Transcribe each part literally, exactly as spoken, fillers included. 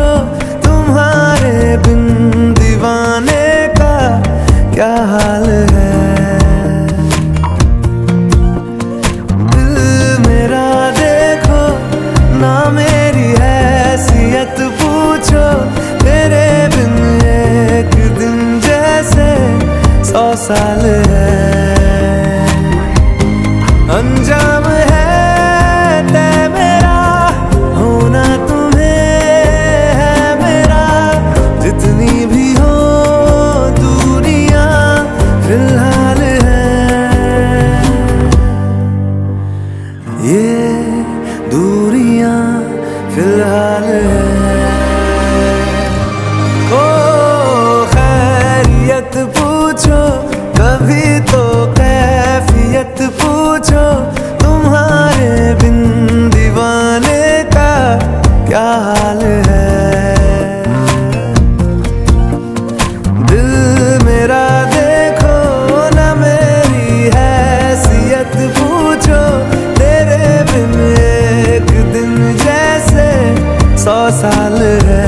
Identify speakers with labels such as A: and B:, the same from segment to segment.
A: पूछो तुम्हारे बिन दीवाने का क्या हाल है। दिल मेरा देखो ना मेरी हैसियत पूछो, तेरे बिन एक दिन जैसे सौ साल है। अंजाम है तय मेरा, होना तुम्हें है मेरा, जितनी भी हो दूरियां फिलहाल है। ये दूरियां फिलहाल है। ओ खैरियत पूछो कभी तो कैफियत पूछो, तुम्हारे बिन दीवाने का क्या हाल है। दिल मेरा देखो ना मेरी हैसियत पूछो, तेरे बिन एक दिन जैसे सौ साल है।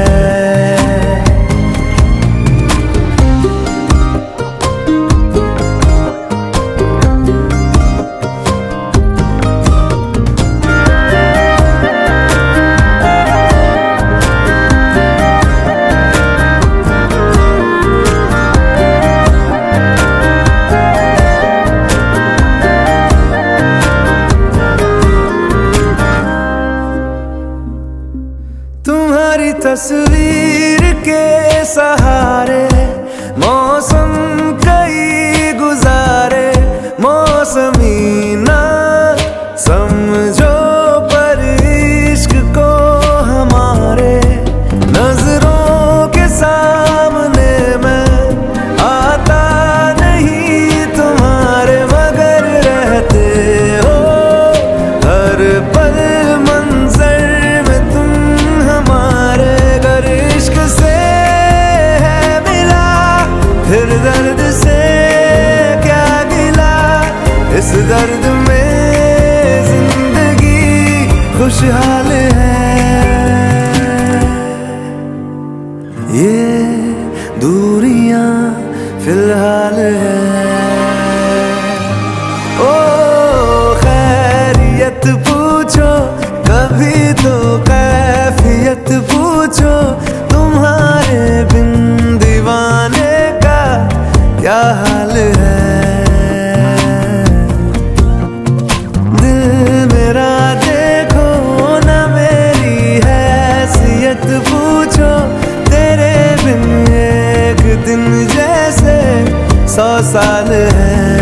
A: तुम्हारी तस्वीर के सहारे मौसम कई गुजारे, मौसमी ना समझो पर इश्क को हमारे, नजरों के सामने मैं आता नहीं तुम्हारे, मगर रहते हो हर पल मंजर में तुम हमारे। गर इश्क से है मिला फिर दर्द से क्या गिला, इस दर्द में जिंदगी खुशहाल है। ये दूरियां फिलहाल है। ओ खैरियत पूछो कभी तो कैफियत पूछो, तुम्हारे बिन दीवाने का क्या हाल है। दिल मेरा देखो ना मेरी हैसियत पूछो, तेरे बिन एक दिन जैसे सौ साल है।